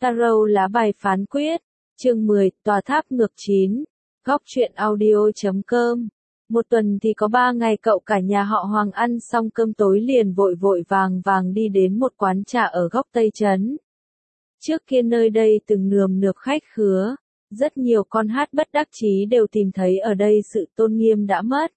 Tarot lá bài phán quyết, chương 10, tòa tháp ngược 9, góc truyện audio.com. Một tuần thì có 3 ngày cậu cả nhà họ Hoàng ăn xong cơm tối liền vội vội vàng vàng đi đến một quán trà ở góc Tây Trấn. Trước kia nơi đây từng nườm nượp khách khứa, rất nhiều con hát bất đắc chí đều tìm thấy ở đây sự tôn nghiêm đã mất.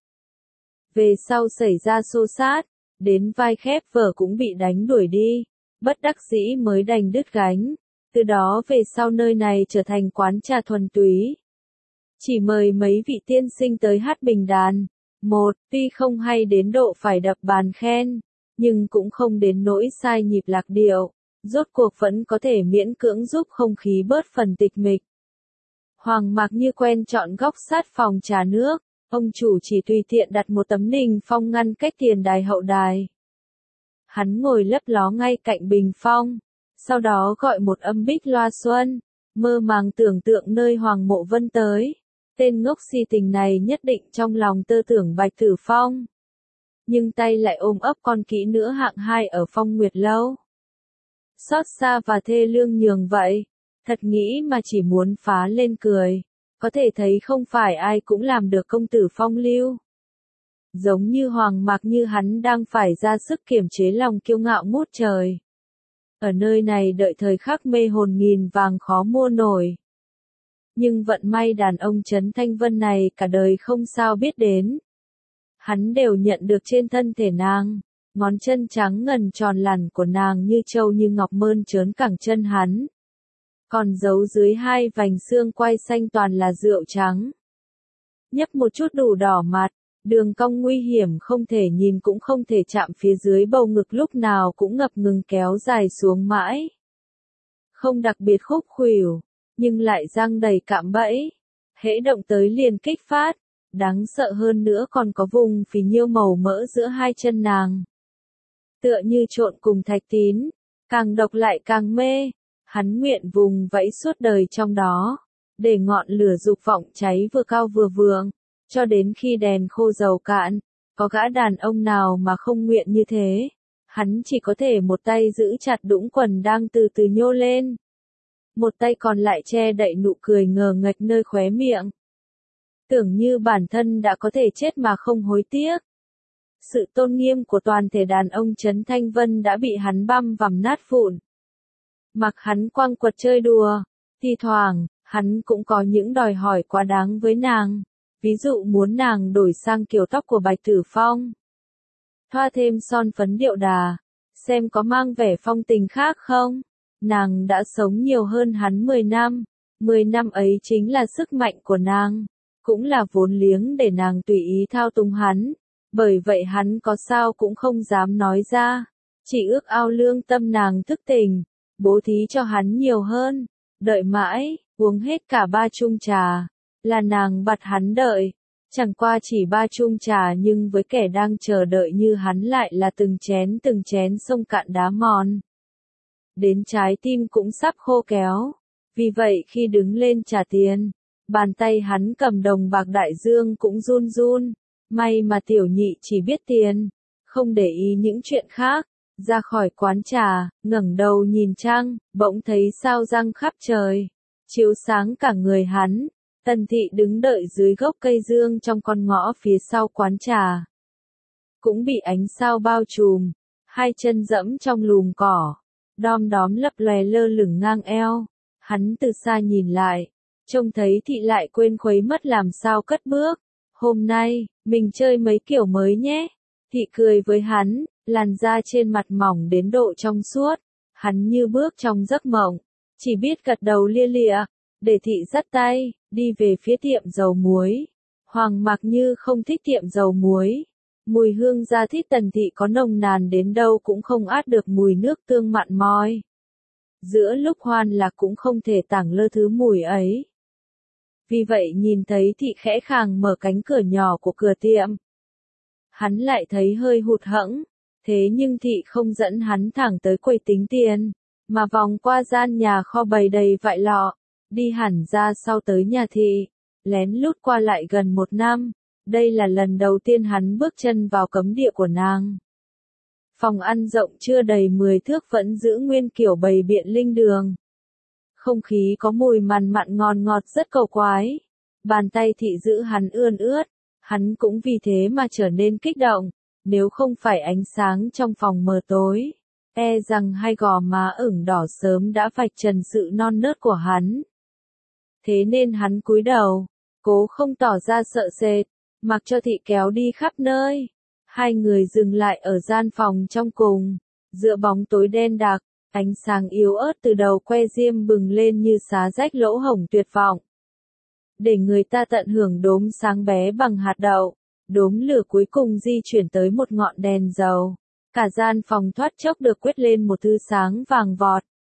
Về sau xảy ra xô xát, đến vai khép vở cũng bị đánh đuổi đi, bất đắc dĩ mới đành đứt gánh. Từ đó về sau nơi này trở thành quán trà thuần túy. Chỉ mời mấy vị tiên sinh tới hát bình đàn. Một, tuy không hay đến độ phải đập bàn khen, nhưng cũng không đến nỗi sai nhịp lạc điệu, rốt cuộc vẫn có thể miễn cưỡng giúp không khí bớt phần tịch mịch. Hoàng Mạc Như quen chọn góc sát phòng trà nước, ông chủ chỉ tùy tiện đặt một tấm đình phong ngăn cách tiền đài hậu đài. Hắn ngồi lấp ló ngay cạnh bình phong, sau đó gọi một âm bích loa xuân, mơ màng tưởng tượng nơi Hoàng Mộ Vân tới. Tên ngốc si tình này nhất định trong lòng tơ tưởng Bạch Tử Phong. Nhưng tay lại ôm ấp con kỹ nữ hạng 2 ở Phong Nguyệt Lâu. Xót xa và thê lương nhường vậy, thật nghĩ mà chỉ muốn phá lên cười. Có thể thấy không phải ai cũng làm được công tử phong lưu. Giống như Hoàng Mạc Như hắn đang phải ra sức kiềm chế lòng kiêu ngạo ngút trời. Ở nơi này đợi thời khắc mê hồn nghìn vàng khó mua nổi. Nhưng vận may đàn ông Trấn Thanh Vân này cả đời không sao biết đến. Hắn đều nhận được trên thân thể nàng, ngón chân trắng ngần tròn lằn của nàng như trâu như ngọc mơn trớn cẳng chân hắn. Còn giấu dưới hai vành xương quai xanh toàn là rượu trắng. Nhấp một chút đủ đỏ mặt, đường cong nguy hiểm không thể nhìn cũng không thể chạm phía dưới bầu ngực lúc nào cũng ngập ngừng kéo dài xuống mãi. Không đặc biệt khúc khuỷu, nhưng lại răng đầy cạm bẫy. Hễ động tới liền kích phát, đáng sợ hơn nữa còn có vùng phì nhiêu màu mỡ giữa hai chân nàng. Tựa như trộn cùng thạch tín, càng độc lại càng mê. Hắn nguyện vùng vẫy suốt đời trong đó, để ngọn lửa dục vọng cháy vừa cao vừa vượng, cho đến khi đèn khô dầu cạn. Có gã đàn ông nào mà không nguyện như thế? Hắn chỉ có thể một tay giữ chặt đũng quần đang từ từ nhô lên, một tay còn lại che đậy nụ cười ngờ nghệch nơi khóe miệng. Tưởng như bản thân đã có thể chết mà không hối tiếc. Sự tôn nghiêm của toàn thể đàn ông Trấn Thanh Vân đã bị hắn băm vằm nát vụn. Mặc hắn quăng quật chơi đùa, thi thoảng, hắn cũng có những đòi hỏi quá đáng với nàng. Ví dụ muốn nàng đổi sang kiểu tóc của Bạch Tử Phong, thoa thêm son phấn điệu đà, xem có mang vẻ phong tình khác không. Nàng đã sống nhiều hơn hắn 10 năm, 10 năm ấy chính là sức mạnh của nàng, cũng là vốn liếng để nàng tùy ý thao túng hắn. Bởi vậy hắn có sao cũng không dám nói ra, chỉ ước ao lương tâm nàng thức tỉnh, bố thí cho hắn nhiều hơn. Đợi mãi, uống hết cả 3 chung trà, là nàng bắt hắn đợi. Chẳng qua chỉ 3 chung trà nhưng với kẻ đang chờ đợi như hắn lại là từng chén sông cạn đá mòn. Đến trái tim cũng sắp khô kéo. Vì vậy khi đứng lên trả tiền, bàn tay hắn cầm đồng bạc đại dương cũng run run. May mà tiểu nhị chỉ biết tiền, không để ý những chuyện khác. Ra khỏi quán trà, ngẩng đầu nhìn trăng, bỗng thấy sao răng khắp trời, chiếu sáng cả người hắn. Tần Thị đứng đợi dưới gốc cây dương trong con ngõ phía sau quán trà, cũng bị ánh sao bao trùm, hai chân dẫm trong lùm cỏ, đom đóm lập lòe lơ lửng ngang eo. Hắn từ xa nhìn lại, trông thấy Thị lại quên khuấy mất làm sao cất bước. Hôm nay, mình chơi mấy kiểu mới nhé. Thị cười với hắn, làn da trên mặt mỏng đến độ trong suốt. Hắn như bước trong giấc mộng, chỉ biết gật đầu lia lịa, để Thị dắt tay, đi về phía tiệm dầu muối. Hoàng Mạc Như không thích tiệm dầu muối. Mùi hương da thịt Tần Thị có nồng nàn đến đâu cũng không át được mùi nước tương mặn mòi. Giữa lúc hoan lạc cũng không thể tảng lơ thứ mùi ấy. Vì vậy nhìn thấy Thị khẽ khàng mở cánh cửa nhỏ của cửa tiệm, hắn lại thấy hơi hụt hẫng. Thế nhưng Thị không dẫn hắn thẳng tới quầy tính tiền, mà vòng qua gian nhà kho bày đầy vại lọ, đi hẳn ra sau tới nhà Thị, lén lút qua lại gần 1 năm. Đây là lần đầu tiên hắn bước chân vào cấm địa của nàng. Phòng ăn rộng chưa đầy 10 thước vẫn giữ nguyên kiểu bày biện linh đường. Không khí có mùi mặn mặn ngọt ngọt rất cầu quái. Bàn tay thị giữ hắn ươn ướt, hắn cũng vì thế mà trở nên kích động, nếu không phải ánh sáng trong phòng mờ tối, e rằng hai gò má ửng đỏ sớm đã vạch trần sự non nớt của hắn. Thế nên hắn cúi đầu, cố không tỏ ra sợ sệt, mặc cho thị kéo đi khắp nơi. Hai người dừng lại ở gian phòng trong cùng, giữa bóng tối đen đặc, ánh sáng yếu ớt từ đầu que diêm bừng lên như xá rách lỗ hổng tuyệt vọng. Để người ta tận hưởng đốm sáng bé bằng hạt đậu, đốm lửa cuối cùng di chuyển tới một ngọn đèn dầu. Cả gian phòng thoát chốc được quét lên một thứ sáng vàng vọt.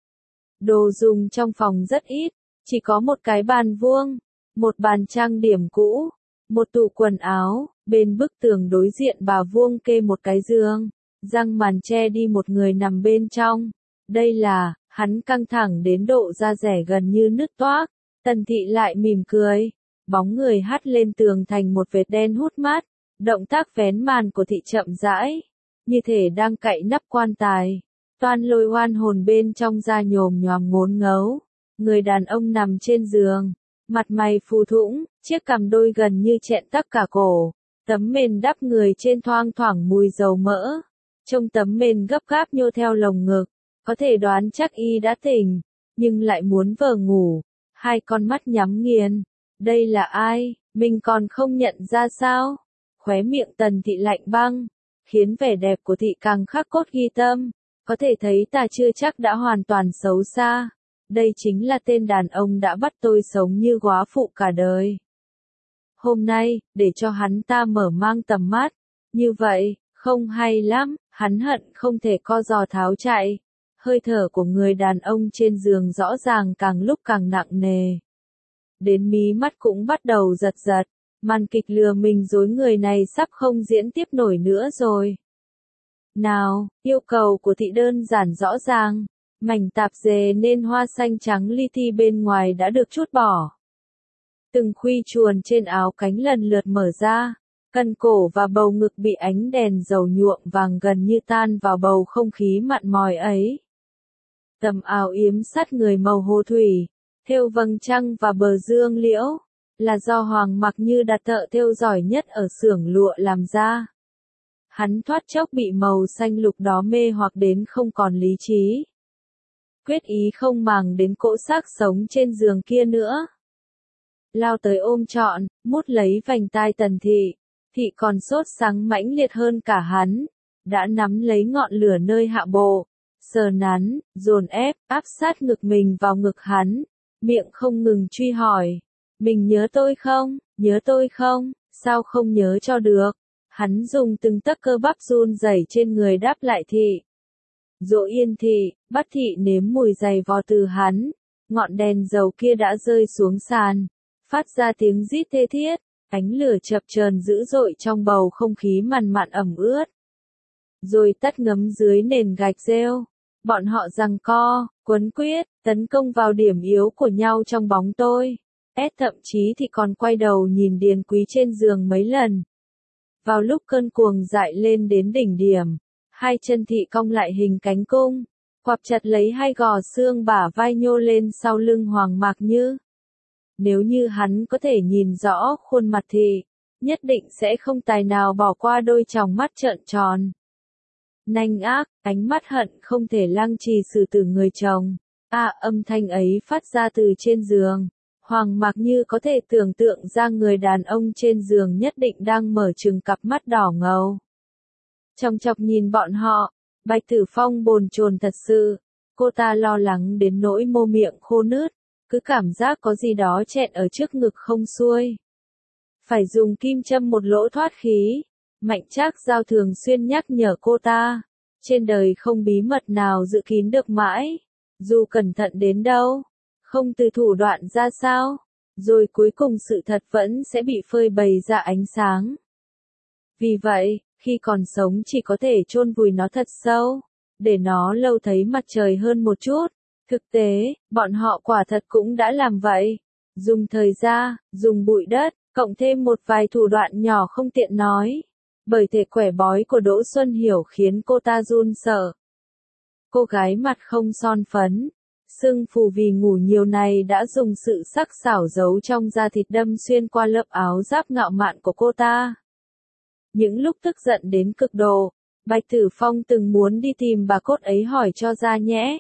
Đồ dùng trong phòng rất ít, chỉ có một cái bàn vuông, một bàn trang điểm cũ, một tủ quần áo, bên bức tường đối diện bà vuông kê một cái giường, giăng màn che đi một người nằm bên trong. Đây là, hắn căng thẳng đến độ da rẻ gần như nứt toác. Tần thị lại mỉm cười, bóng người hắt lên tường thành một vệt đen hút mát, động tác vén màn của thị chậm rãi, như thể đang cạy nắp quan tài. Toan lôi oan hồn bên trong da nhồm nhoàm ngốn ngấu, người đàn ông nằm trên giường, mặt mày phù thũng, chiếc cằm đôi gần như chẹn tắc cả cổ, tấm mền đắp người trên thoang thoảng mùi dầu mỡ, trong tấm mền gấp gáp nhô theo lồng ngực, có thể đoán chắc y đã tỉnh, nhưng lại muốn vờ ngủ. Hai con mắt nhắm nghiền. Đây là ai? Mình còn không nhận ra sao? Khóe miệng Tần thị lạnh băng, khiến vẻ đẹp của thị càng khắc cốt ghi tâm. Có thể thấy ta chưa chắc đã hoàn toàn xấu xa. Đây chính là tên đàn ông đã bắt tôi sống như góa phụ cả đời. Hôm nay, để cho hắn ta mở mang tầm mắt. Như vậy, không hay lắm, hắn hận không thể co giò tháo chạy. Hơi thở của người đàn ông trên giường rõ ràng càng lúc càng nặng nề. Đến mí mắt cũng bắt đầu giật giật, màn kịch lừa mình dối người này sắp không diễn tiếp nổi nữa rồi. Nào, yêu cầu của thị đơn giản rõ ràng, mảnh tạp dề nên hoa xanh trắng li ti bên ngoài đã được trút bỏ. Từng khuy chuồn trên áo cánh lần lượt mở ra, cân cổ và bầu ngực bị ánh đèn dầu nhuộm vàng gần như tan vào bầu không khí mặn mòi ấy. Tầm áo yếm sát người màu hồ thủy, thêu vầng trăng và bờ dương liễu, là do Hoàng Mặc Như đặt thợ thêu giỏi nhất ở xưởng lụa làm ra. Hắn thoát chốc bị màu xanh lục đó mê hoặc đến không còn lý trí. Quyết ý không màng đến cỗ xác sống trên giường kia nữa. Lao tới ôm trọn, mút lấy vành tai Tần thị. Thị còn sốt sắng mãnh liệt hơn cả hắn, đã nắm lấy ngọn lửa nơi hạ bộ. Sờ nắn, dồn ép, áp sát ngực mình vào ngực hắn, miệng không ngừng truy hỏi. Mình nhớ tôi không? Nhớ tôi không? Sao không nhớ cho được? Hắn dùng từng tấc cơ bắp run rẩy trên người đáp lại thị. Dỗ yên thị, bắt thị nếm mùi giày vò từ hắn. Ngọn đèn dầu kia đã rơi xuống sàn, phát ra tiếng rít thê thiết, ánh lửa chập chờn dữ dội trong bầu không khí mặn mặn ẩm ướt. Rồi tắt ngấm dưới nền gạch rêu. Bọn họ giằng co, quấn quýt, tấn công vào điểm yếu của nhau trong bóng tối. Thậm chí thì còn quay đầu nhìn Điền Quý trên giường mấy lần. Vào lúc cơn cuồng dại lên đến đỉnh điểm, hai chân thị cong lại hình cánh cung, quặp chặt lấy hai gò xương bả vai nhô lên sau lưng Hoàng Mạc Như. Nếu như hắn có thể nhìn rõ khuôn mặt thì, nhất định sẽ không tài nào bỏ qua đôi tròng mắt trợn tròn. Nanh ác, ánh mắt hận không thể lăng trì xử tử người chồng. Âm thanh ấy phát ra từ trên giường. Hoàng Mạc Như có thể tưởng tượng ra người đàn ông trên giường nhất định đang mở trừng cặp mắt đỏ ngầu. Chòng chọc nhìn bọn họ, Bạch Tử Phong bồn chồn thật sự. Cô ta lo lắng đến nỗi mô miệng khô nứt, cứ cảm giác có gì đó chẹn ở trước ngực không xuôi. Phải dùng kim châm một lỗ thoát khí. Mạnh Trác Giao thường xuyên nhắc nhở cô ta, trên đời không bí mật nào giữ kín được mãi, dù cẩn thận đến đâu, không từ thủ đoạn ra sao, rồi cuối cùng sự thật vẫn sẽ bị phơi bày ra ánh sáng. Vì vậy, khi còn sống chỉ có thể chôn vùi nó thật sâu, để nó lâu thấy mặt trời hơn một chút. Thực tế, bọn họ quả thật cũng đã làm vậy, dùng thời gian, dùng bụi đất, cộng thêm một vài thủ đoạn nhỏ không tiện nói. Bởi thể quẻ bói của Đỗ Xuân Hiểu khiến cô ta run sợ. Cô gái mặt không son phấn, Sưng phù vì ngủ nhiều này đã dùng sự sắc sảo giấu trong da thịt đâm xuyên qua lớp áo giáp ngạo mạn của cô ta. Những lúc tức giận đến cực độ, Bạch Tử Phong từng muốn đi tìm bà cốt ấy hỏi cho ra nhẽ.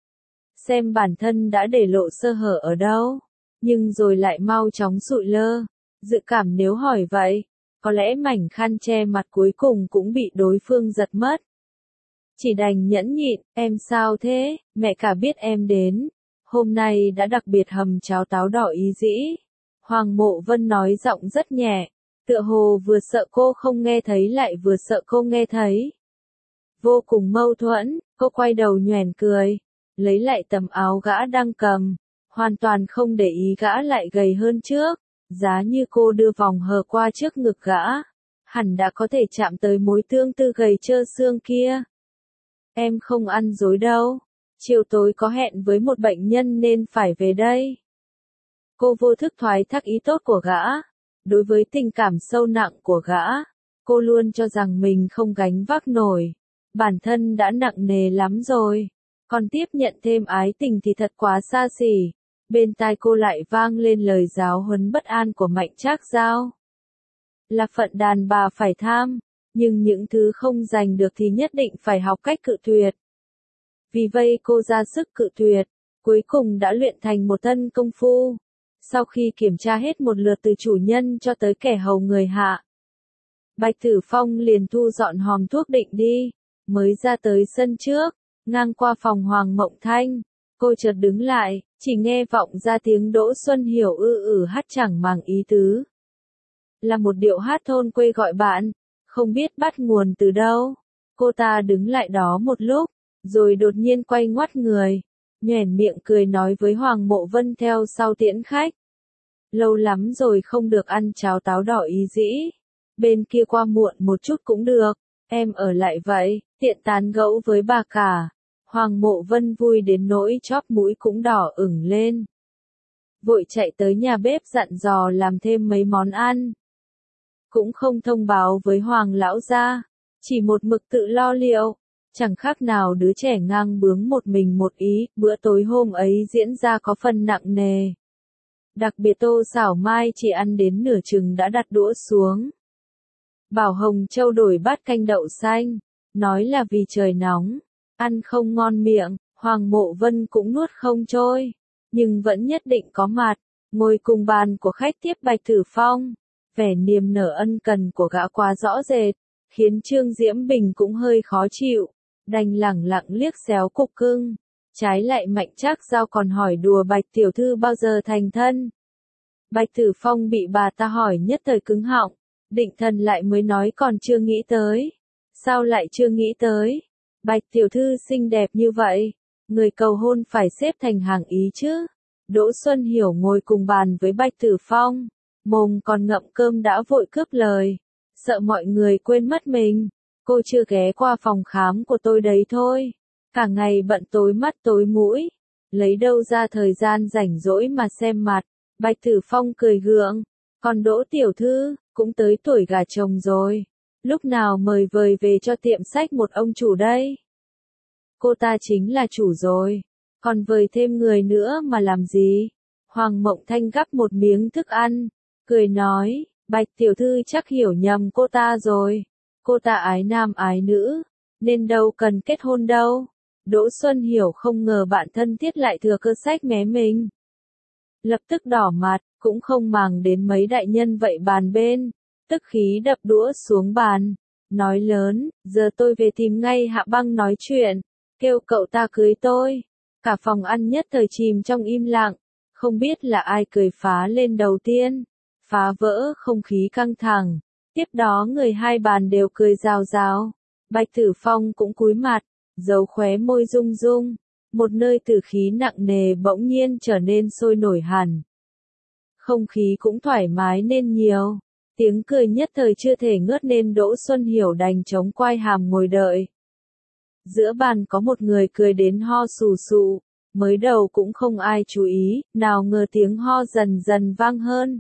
Xem bản thân đã để lộ sơ hở ở đâu, nhưng rồi lại mau chóng sụi lơ, dự cảm nếu hỏi vậy, có lẽ mảnh khăn che mặt cuối cùng cũng bị đối phương giật mất. Chỉ đành nhẫn nhịn, em sao thế, mẹ cả biết em đến, hôm nay đã đặc biệt hầm cháo táo đỏ ý dĩ. Hoàng Mộ Vân nói giọng rất nhẹ, tựa hồ vừa sợ cô không nghe thấy lại vừa sợ cô nghe thấy. Vô cùng mâu thuẫn, cô quay đầu nhoẻn cười, lấy lại tấm áo gã đang cầm, hoàn toàn không để ý gã lại gầy hơn trước, giá như cô đưa vòng hờ qua trước ngực gã, hẳn đã có thể chạm tới mối tương tư gầy trơ xương kia. Em không ăn dối đâu, chiều tối có hẹn với một bệnh nhân nên phải về đây. Cô vô thức thoái thác ý tốt của gã, đối với tình cảm sâu nặng của gã, cô luôn cho rằng mình không gánh vác nổi, bản thân đã nặng nề lắm rồi, còn tiếp nhận thêm ái tình thì thật quá xa xỉ. Bên tai cô lại vang lên lời giáo huấn bất an của Mạnh Trác Giao. Là phận đàn bà phải tham, nhưng những thứ không giành được thì nhất định phải học cách cự tuyệt. Vì vậy cô ra sức cự tuyệt, cuối cùng đã luyện thành một thân công phu. Sau khi kiểm tra hết một lượt từ chủ nhân cho tới kẻ hầu người hạ, Bạch Tử Phong liền thu dọn hòm thuốc định đi, mới ra tới sân trước, ngang qua phòng Hoàng Mộng Thanh, cô chợt đứng lại, chỉ nghe vọng ra tiếng Đỗ Xuân Hiểu hát chẳng màng ý tứ. Là một điệu hát thôn quê gọi bạn, không biết bắt nguồn từ đâu. Cô ta đứng lại đó một lúc, rồi đột nhiên quay ngoắt người, nhoẻn miệng cười nói với Hoàng Mộ Vân theo sau tiễn khách. Lâu lắm rồi không được ăn cháo táo đỏ ý dĩ. Bên kia qua muộn một chút cũng được, em ở lại vậy, tiện tán gẫu với bà cả. Hoàng Mộ Vân vui đến nỗi chóp mũi cũng đỏ ửng lên. Vội chạy tới nhà bếp dặn dò làm thêm mấy món ăn. Cũng không thông báo với Hoàng lão gia, chỉ một mực tự lo liệu, chẳng khác nào đứa trẻ ngang bướng một mình một ý, bữa tối hôm ấy diễn ra có phần nặng nề. Đặc biệt Tô Xảo Mai chỉ ăn đến nửa chừng đã đặt đũa xuống. Bảo Hồng Châu đổi bát canh đậu xanh, nói là vì trời nóng, ăn không ngon miệng, Hoàng Mộ Vân cũng nuốt không trôi, nhưng vẫn nhất định có mặt, ngồi cùng bàn của khách tiếp Bạch Tử Phong. Vẻ niềm nở ân cần của gã quá rõ rệt, khiến Trương Diễm Bình cũng hơi khó chịu, đành lẳng lặng liếc xéo cục cưng. Trái lại Mạnh Trác Giao còn hỏi đùa Bạch tiểu thư bao giờ thành thân. Bạch Tử Phong bị bà ta hỏi nhất thời cứng họng, định thần lại mới nói còn chưa nghĩ tới. Sao lại chưa nghĩ tới? Bạch tiểu thư xinh đẹp như vậy, người cầu hôn phải xếp thành hàng ý chứ. Đỗ Xuân Hiểu ngồi cùng bàn với Bạch Tử Phong, mồm còn ngậm cơm đã vội cướp lời, sợ mọi người quên mất mình. Cô chưa ghé qua phòng khám của tôi đấy thôi, cả ngày bận tối mắt tối mũi, lấy đâu ra thời gian rảnh rỗi mà xem mặt. Bạch Tử Phong cười gượng, còn Đỗ tiểu thư, cũng tới tuổi gả chồng rồi, lúc nào mời vời về cho tiệm sách một ông chủ đây. Cô ta chính là chủ rồi, còn vời thêm người nữa mà làm gì? Hoàng Mộng Thanh gắp một miếng thức ăn, cười nói, Bạch tiểu thư chắc hiểu nhầm cô ta rồi, cô ta ái nam ái nữ, nên đâu cần kết hôn đâu. Đỗ Xuân Hiểu không ngờ bạn thân thiết lại thừa cơ sách mé mình. Lập tức đỏ mặt, cũng không màng đến mấy đại nhân vậy bàn bên, tức khí đập đũa xuống bàn, nói lớn, giờ tôi về tìm ngay Hạ Băng nói chuyện, kêu cậu ta cưới tôi. Cả phòng ăn nhất thời chìm trong im lặng, không biết là ai cười phá lên đầu tiên, phá vỡ không khí căng thẳng. Tiếp đó người hai bàn đều cười rào rào. Bạch Tử Phong cũng cúi mặt, giấu khóe môi rung rung, một nơi tử khí nặng nề bỗng nhiên trở nên sôi nổi hẳn. Không khí cũng thoải mái nên nhiều, tiếng cười nhất thời chưa thể ngớt nên Đỗ Xuân Hiểu đành chống quai hàm ngồi đợi. Giữa bàn có một người cười đến ho sù sụ, mới đầu cũng không ai chú ý, nào ngờ tiếng ho dần dần vang hơn.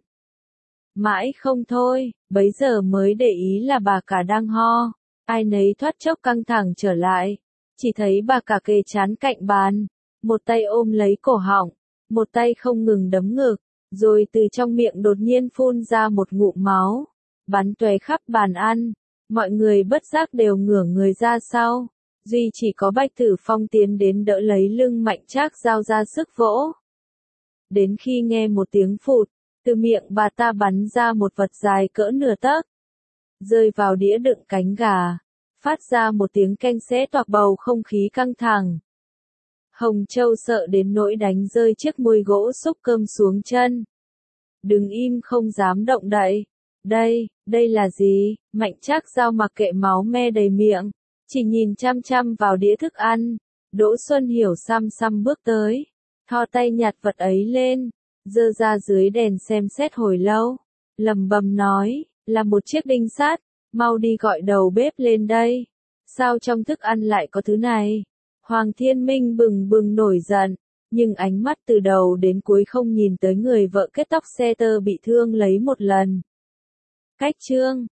Mãi không thôi, bấy giờ mới để ý là bà cả đang ho, ai nấy thoát chốc căng thẳng trở lại, chỉ thấy bà cả kề trán cạnh bàn, một tay ôm lấy cổ họng, một tay không ngừng đấm ngực, rồi từ trong miệng đột nhiên phun ra một ngụm máu, bắn tóe khắp bàn ăn. Mọi người bất giác đều ngửa người ra sau, duy chỉ có Bạch Tử Phong tiến đến đỡ lấy lưng Mạnh Trác Giao ra sức vỗ. Đến khi nghe một tiếng phụt, từ miệng bà ta bắn ra một vật dài cỡ nửa tấc, rơi vào đĩa đựng cánh gà, phát ra một tiếng keng xé toạc bầu không khí căng thẳng. Hồng Châu sợ đến nỗi đánh rơi chiếc môi gỗ xúc cơm xuống chân. Đứng im không dám động đậy. Đây là gì? Mạnh Trác Giao mặc kệ máu me đầy miệng, chỉ nhìn chăm chăm vào đĩa thức ăn. Đỗ Xuân Hiểu xăm xăm bước tới, thò tay nhặt vật ấy lên, giơ ra dưới đèn xem xét hồi lâu, lẩm bẩm nói, là một chiếc đinh sắt, mau đi gọi đầu bếp lên đây. Sao trong thức ăn lại có thứ này? Hoàng Thiên Minh bừng bừng nổi giận, nhưng ánh mắt từ đầu đến cuối không nhìn tới người vợ kết tóc xe tơ bị thương lấy một lần. Cách chương